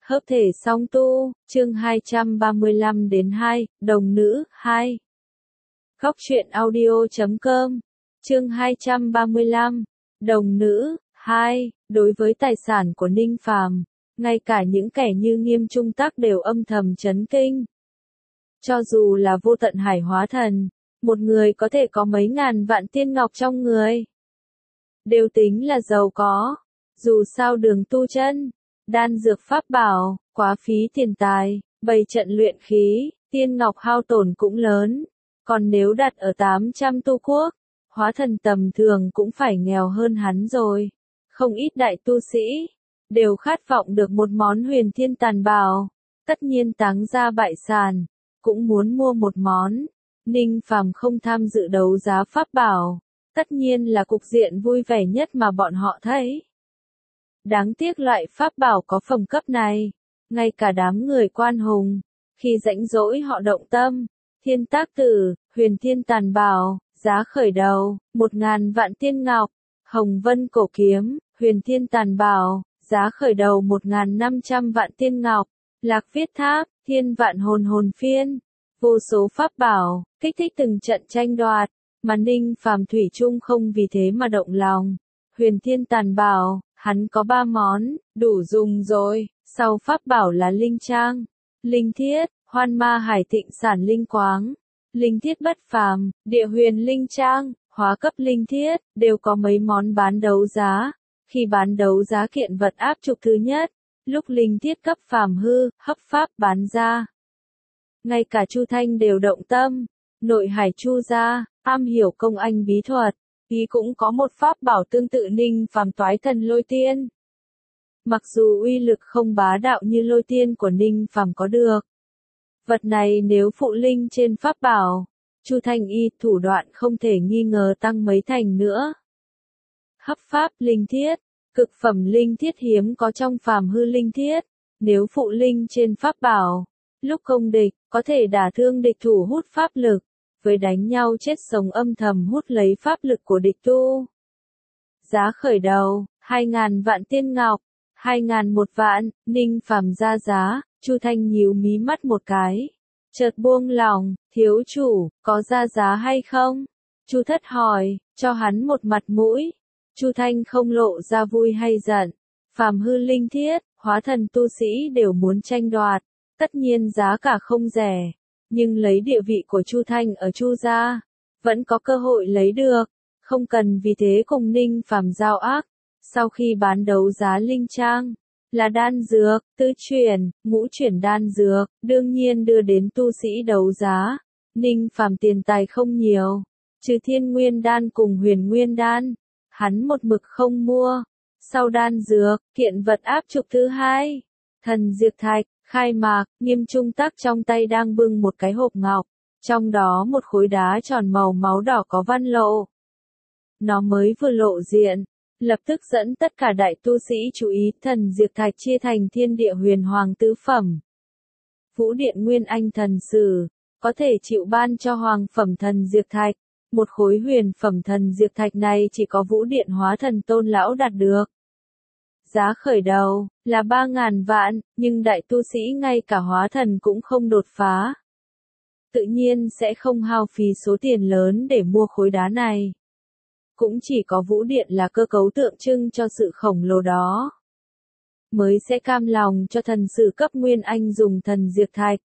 Hợp thể song tu, chương 235 đến 2, đồng nữ, 2. Góc truyện audio.com, chương 235, đồng nữ, 2, đối với tài sản của Ninh Phàm, ngay cả những kẻ như Nghiêm Trung Tắc đều âm thầm chấn kinh. Cho dù là vô tận hải hóa thần, một người có thể có mấy ngàn vạn tiên ngọc trong người, đều tính là giàu có, dù sao đường tu chân, đan dược pháp bảo, quá phí tiền tài, bày trận luyện khí, tiên ngọc hao tổn cũng lớn, còn nếu đặt ở 800 tu quốc, hóa thần tầm thường cũng phải nghèo hơn hắn rồi. Không ít đại tu sĩ, đều khát vọng được một món huyền thiên tàn bảo, tất nhiên táng ra bại sản, cũng muốn mua một món. Ninh Phàm không tham dự đấu giá pháp bảo, tất nhiên là cục diện vui vẻ nhất mà bọn họ thấy. Đáng tiếc loại pháp bảo có phẩm cấp này, ngay cả đám người quan hùng, khi rãnh rỗi họ động tâm, thiên tác tử, huyền thiên tàn bảo, giá khởi đầu, 1.000 vạn tiên ngọc, hồng vân cổ kiếm, huyền thiên tàn bảo, giá khởi đầu 1.500 vạn tiên ngọc, lạc viết tháp, thiên vạn hồn phiên, vô số pháp bảo, kích thích từng trận tranh đoạt, mà Ninh Phàm thủy chung không vì thế mà động lòng. Huyền thiên tàn bảo, hắn có 3 món, đủ dùng rồi. Sau pháp bảo là linh trang, linh thiết, hoan ma hải thịnh sản linh quáng, linh thiết bất phàm, địa huyền linh trang, hóa cấp linh thiết, đều có mấy món bán đấu giá. Khi bán đấu giá kiện vật áp trục thứ nhất, lúc linh thiết cấp phàm hư, hấp pháp bán ra. Ngay cả Chu Thanh đều động tâm, nội hải Chu gia, am hiểu công anh bí thuật, ý cũng có một pháp bảo tương tự Ninh Phàm toái thần lôi tiên. Mặc dù uy lực không bá đạo như lôi tiên của Ninh Phàm có được. Vật này nếu phụ linh trên pháp bảo, Chu Thanh y thủ đoạn không thể nghi ngờ tăng mấy thành nữa. Hấp pháp linh thiết, cực phẩm linh thiết hiếm có trong phàm hư linh thiết, nếu phụ linh trên pháp bảo, lúc công địch, có thể đả thương địch thủ hút pháp lực, với đánh nhau chết sống âm thầm hút lấy pháp lực của địch tu. Giá khởi đầu, 2.000 vạn tiên ngọc, 2.000 một vạn, Ninh Phàm ra giá, Chu Thanh nhíu mí mắt một cái. Chợt buông lòng, thiếu chủ, có ra giá hay không? Chu Thất hỏi, cho hắn một mặt mũi. Chu Thanh không lộ ra vui hay giận. Phàm hư linh thiết, hóa thần tu sĩ đều muốn tranh đoạt, tất nhiên giá cả không rẻ. Nhưng lấy địa vị của Chu Thanh ở Chu gia, vẫn có cơ hội lấy được, không cần vì thế cùng Ninh Phàm giao ác. Sau khi bán đấu giá linh trang, là đan dược, tư chuyển, ngũ chuyển đan dược, đương nhiên đưa đến tu sĩ đấu giá. Ninh Phàm tiền tài không nhiều, trừ thiên nguyên đan cùng huyền nguyên đan, hắn một mực không mua. Sau đan dược, kiện vật áp trục thứ hai, thần diệt thạch, khai mạc, Nghiêm Trung Tắc trong tay đang bưng một cái hộp ngọc, trong đó một khối đá tròn màu máu đỏ có văn lộ. Nó mới vừa lộ diện, lập tức dẫn tất cả đại tu sĩ chú ý. Thần diệt thạch chia thành thiên địa huyền hoàng tứ phẩm. Vũ điện nguyên anh thần sử, có thể chịu ban cho hoàng phẩm thần diệt thạch. Một khối huyền phẩm thần diệt thạch này chỉ có vũ điện hóa thần tôn lão đạt được. Giá khởi đầu, là 3.000 vạn, nhưng đại tu sĩ ngay cả hóa thần cũng không đột phá. Tự nhiên sẽ không hao phí số tiền lớn để mua khối đá này. Cũng chỉ có vũ điện là cơ cấu tượng trưng cho sự khổng lồ đó, mới sẽ cam lòng cho thần sử cấp nguyên anh dùng thần diệt thạch.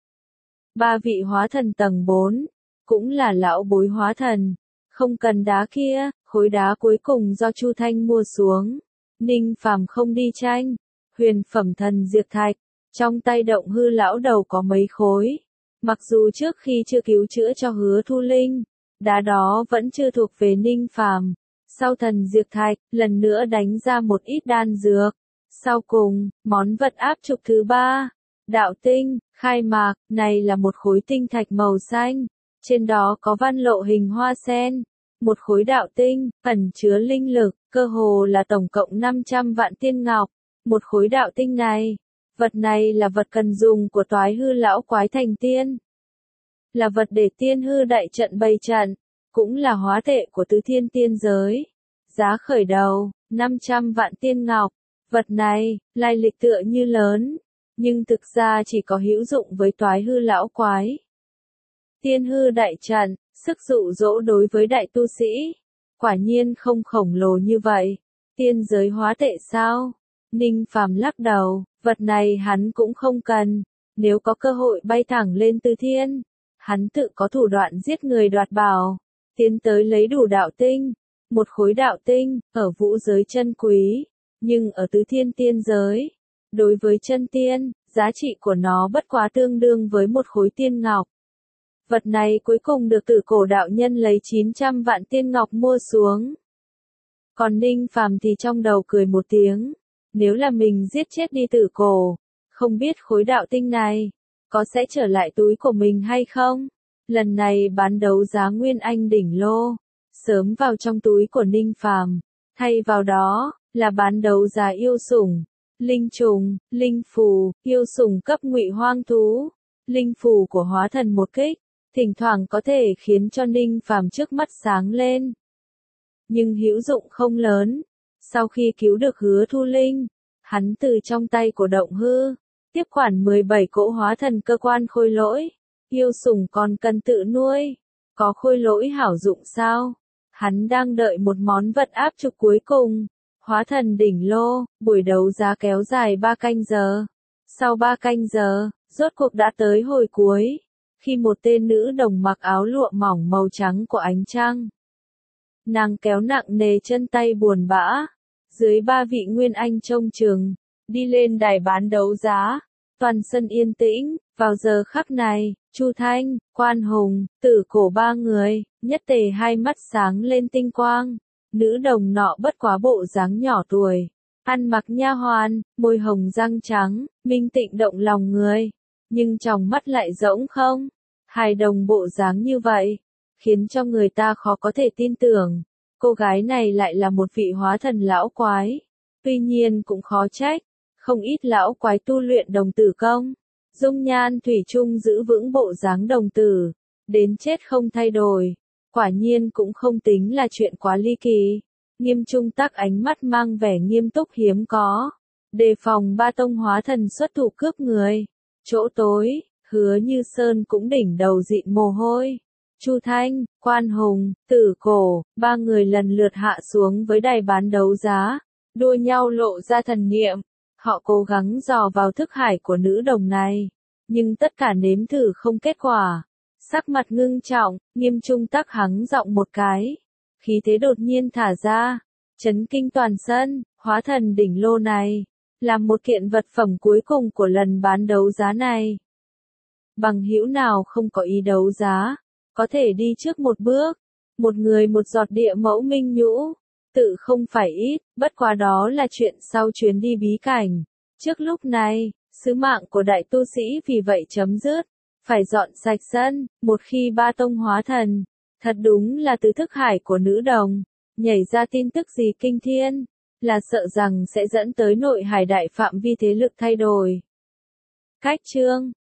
3 vị hóa thần tầng 4, cũng là lão bối hóa thần, không cần đá kia, khối đá cuối cùng do Chu Thanh mua xuống. Ninh Phàm không đi tranh, huyền phẩm thần diệt thạch, trong tay động hư lão đầu có mấy khối. Mặc dù trước khi chưa cứu chữa cho Hứa Thu Linh, đá đó vẫn chưa thuộc về Ninh Phàm. Sau thần diệt thạch, lần nữa đánh ra một ít đan dược. Sau cùng, món vật áp trục thứ 3, đạo tinh, khai mạc, này là một khối tinh thạch màu xanh, trên đó có văn lộ hình hoa sen. Một khối đạo tinh, ẩn chứa linh lực, cơ hồ là tổng cộng 500 vạn tiên ngọc. Một khối đạo tinh này, vật này là vật cần dùng của toái hư lão quái thành tiên. Là vật để tiên hư đại trận bày trận, cũng là hóa tệ của tứ thiên tiên giới. Giá khởi đầu, 500 vạn tiên ngọc. Vật này, lai lịch tựa như lớn, nhưng thực ra chỉ có hữu dụng với toái hư lão quái. Tiên hư đại trận, sức dụ dỗ đối với đại tu sĩ, quả nhiên không khổng lồ như vậy. Tiên giới hóa tệ sao? Ninh Phàm lắc đầu, vật này hắn cũng không cần, nếu có cơ hội bay thẳng lên Tứ Thiên, hắn tự có thủ đoạn giết người đoạt bảo, tiến tới lấy đủ đạo tinh, một khối đạo tinh, ở vũ giới chân quý, nhưng ở Tứ Thiên tiên giới, đối với chân tiên, giá trị của nó bất quá tương đương với một khối tiên ngọc. Vật này cuối cùng được Tử Cổ đạo nhân lấy 900 vạn tiên ngọc mua xuống. Còn Ninh Phàm thì trong đầu cười một tiếng, nếu là mình giết chết đi Tử Cổ, không biết khối đạo tinh này có sẽ trở lại túi của mình hay không? Lần này bán đấu giá Nguyên Anh đỉnh lô, sớm vào trong túi của Ninh Phàm, thay vào đó là bán đấu giá yêu sủng, linh trùng, linh phù, yêu sủng cấp ngụy hoang thú, linh phù của hóa thần một kích, thỉnh thoảng có thể khiến cho Ninh Phàm trước mắt sáng lên. Nhưng hữu dụng không lớn. Sau khi cứu được Hứa Thu Linh, hắn từ trong tay của Động Hư tiếp quản 17 cỗ hóa thần cơ quan khôi lỗi. Yêu sủng còn cần tự nuôi, có khôi lỗi hảo dụng sao? Hắn đang đợi một món vật áp trục cuối cùng. Hóa thần đỉnh lô, buổi đấu giá kéo dài 3 canh giờ. Sau 3 canh giờ, rốt cuộc đã tới hồi cuối, khi một tên nữ đồng mặc áo lụa mỏng màu trắng của ánh trăng. Nàng kéo nặng nề chân tay buồn bã, dưới 3 vị Nguyên Anh trông chừng, đi lên đài bán đấu giá. Toàn sân yên tĩnh, vào giờ khắc này, Chu Thanh, Quan Hùng, Tử Cổ 3 người, nhất tề hai mắt sáng lên tinh quang. Nữ đồng nọ bất quá bộ dáng nhỏ tuổi, ăn mặc nha hoàn, môi hồng răng trắng, minh tịnh động lòng người, nhưng trong mắt lại rỗng không. Hài đồng bộ dáng như vậy, khiến cho người ta khó có thể tin tưởng, cô gái này lại là một vị hóa thần lão quái. Tuy nhiên cũng khó trách, không ít lão quái tu luyện đồng tử công, dung nhan thủy chung giữ vững bộ dáng đồng tử, đến chết không thay đổi. Quả nhiên cũng không tính là chuyện quá ly kỳ. Nghiêm Trung Tắc ánh mắt mang vẻ nghiêm túc hiếm có, đề phòng ba tông hóa thần xuất thủ cướp người. Chỗ tối, Hứa Như Sơn cũng đỉnh đầu dịn mồ hôi. Chu Thanh, Quan Hùng, Tử Cổ, 3 người lần lượt hạ xuống với đài bán đấu giá, đua nhau lộ ra thần niệm. Họ cố gắng dò vào thức hải của nữ đồng này, nhưng tất cả nếm thử không kết quả. Sắc mặt ngưng trọng, Nghiêm Trung Tắc hắng giọng một cái, khí thế đột nhiên thả ra, chấn kinh toàn sân. Hóa thần đỉnh lô này là một kiện vật phẩm cuối cùng của lần bán đấu giá này. Bằng hữu nào không có ý đấu giá, có thể đi trước một bước. Một người một giọt địa mẫu minh nhũ, tự không phải ít, bất quá đó là chuyện sau chuyến đi bí cảnh. Trước lúc này, sứ mạng của đại tu sĩ vì vậy chấm dứt, phải dọn sạch sân. Một khi ba tông hóa thần, thật đúng là từ thức hải của nữ đồng, nhảy ra tin tức gì kinh thiên, là sợ rằng sẽ dẫn tới nội hải đại phạm vi thế lực thay đổi. Cách chương